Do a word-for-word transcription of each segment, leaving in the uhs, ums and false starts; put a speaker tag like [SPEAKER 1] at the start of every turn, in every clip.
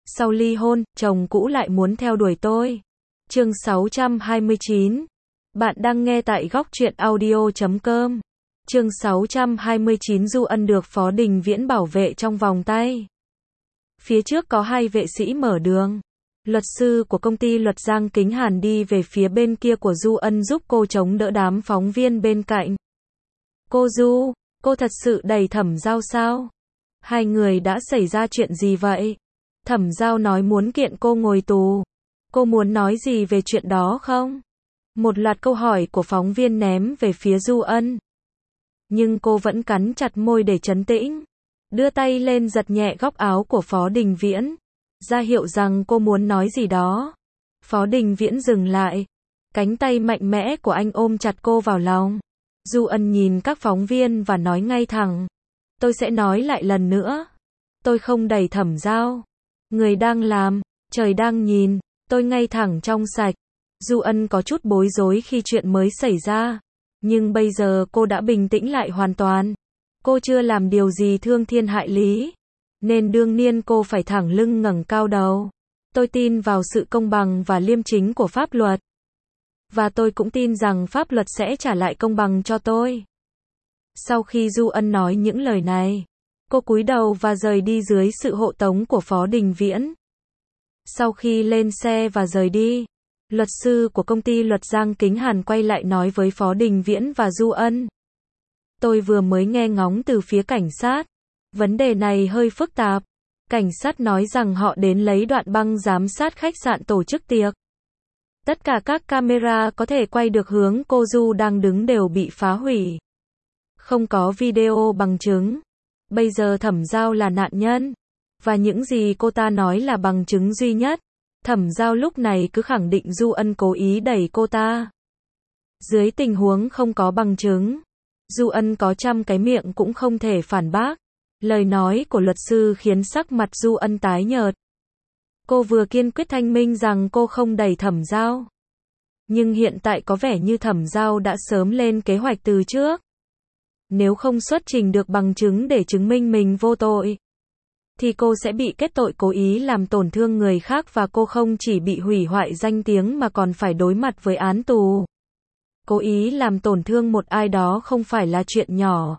[SPEAKER 1] Sau ly hôn, chồng cũ lại muốn theo đuổi tôi. Chương sáu trăm hai mươi chín. Bạn đang nghe tại góc truyện audio chấm com. Chương sáu trăm hai mươi chín. Du Ân được Phó Đình Viễn bảo vệ trong vòng tay. Phía trước có hai vệ sĩ mở đường. Luật sư của công ty luật Giang Kính Hàn đi về phía bên kia của Du Ân giúp cô chống đỡ đám phóng viên bên cạnh. Cô Du, cô thật sự đẩy Thẩm Giao sao? Hai người đã xảy ra chuyện gì vậy? Thẩm Giao nói muốn kiện cô ngồi tù. Cô muốn nói gì về chuyện đó không? Một loạt câu hỏi của phóng viên ném về phía Du Ân. Nhưng cô vẫn cắn chặt môi để trấn tĩnh. Đưa tay lên giật nhẹ góc áo của Phó Đình Viễn. Ra hiệu rằng cô muốn nói gì đó. Phó Đình Viễn dừng lại. Cánh tay mạnh mẽ của anh ôm chặt cô vào lòng. Du Ân nhìn các phóng viên và nói ngay thẳng. Tôi sẽ nói lại lần nữa. Tôi không đẩy Thẩm Giao. Người đang làm, trời đang nhìn, tôi ngay thẳng trong sạch. Du Ân có chút bối rối khi chuyện mới xảy ra. Nhưng bây giờ cô đã bình tĩnh lại hoàn toàn. Cô chưa làm điều gì thương thiên hại lý. Nên đương nhiên cô phải thẳng lưng ngẩng cao đầu. Tôi tin vào sự công bằng và liêm chính của pháp luật. Và tôi cũng tin rằng pháp luật sẽ trả lại công bằng cho tôi. Sau khi Du Ân nói những lời này, cô cúi đầu và rời đi dưới sự hộ tống của Phó Đình Viễn. Sau khi lên xe và rời đi, luật sư của công ty luật Giang Kính Hàn quay lại nói với Phó Đình Viễn và Du Ân. Tôi vừa mới nghe ngóng từ phía cảnh sát. Vấn đề này hơi phức tạp. Cảnh sát nói rằng họ đến lấy đoạn băng giám sát khách sạn tổ chức tiệc. Tất cả các camera có thể quay được hướng cô Du đang đứng đều bị phá hủy. Không có video bằng chứng. Bây giờ Thẩm Giao là nạn nhân. Và những gì cô ta nói là bằng chứng duy nhất. Thẩm Giao lúc này cứ khẳng định Du Ân cố ý đẩy cô ta. Dưới tình huống không có bằng chứng, Du Ân có trăm cái miệng cũng không thể phản bác. Lời nói của luật sư khiến sắc mặt Du Ân tái nhợt. Cô vừa kiên quyết thanh minh rằng cô không đẩy Thẩm Giao. Nhưng hiện tại có vẻ như Thẩm Giao đã sớm lên kế hoạch từ trước. Nếu không xuất trình được bằng chứng để chứng minh mình vô tội, thì cô sẽ bị kết tội cố ý làm tổn thương người khác và cô không chỉ bị hủy hoại danh tiếng mà còn phải đối mặt với án tù. Cố ý làm tổn thương một ai đó không phải là chuyện nhỏ.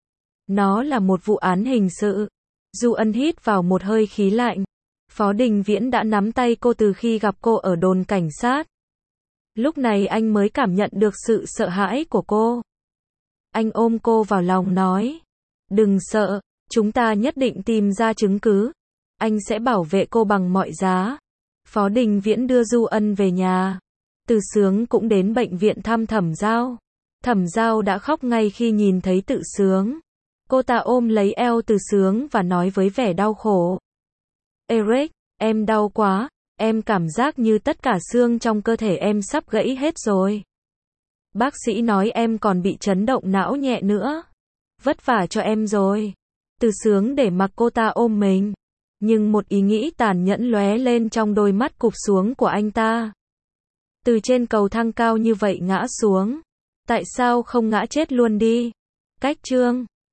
[SPEAKER 1] Nó là một vụ án hình sự. Du Ân hít vào một hơi khí lạnh. Phó Đình Viễn đã nắm tay cô từ khi gặp cô ở đồn cảnh sát. Lúc này anh mới cảm nhận được sự sợ hãi của cô. Anh ôm cô vào lòng nói. Đừng sợ, chúng ta nhất định tìm ra chứng cứ. Anh sẽ bảo vệ cô bằng mọi giá. Phó Đình Viễn đưa Du Ân về nhà. Từ Sướng cũng đến bệnh viện thăm Thẩm Giao. Thẩm Giao đã khóc ngay khi nhìn thấy Từ Sướng. Cô ta ôm lấy eo Từ Sướng và nói với vẻ đau khổ. Eric, em đau quá, em cảm giác như tất cả xương trong cơ thể em sắp gãy hết rồi. Bác sĩ nói em còn bị chấn động não nhẹ nữa. Vất vả cho em rồi. Từ Sướng để mặc cô ta ôm mình. Nhưng một ý nghĩ tàn nhẫn lóe lên trong đôi mắt cụp xuống của anh ta. Từ trên cầu thang cao như vậy ngã xuống. Tại sao không ngã chết luôn đi? Cách chương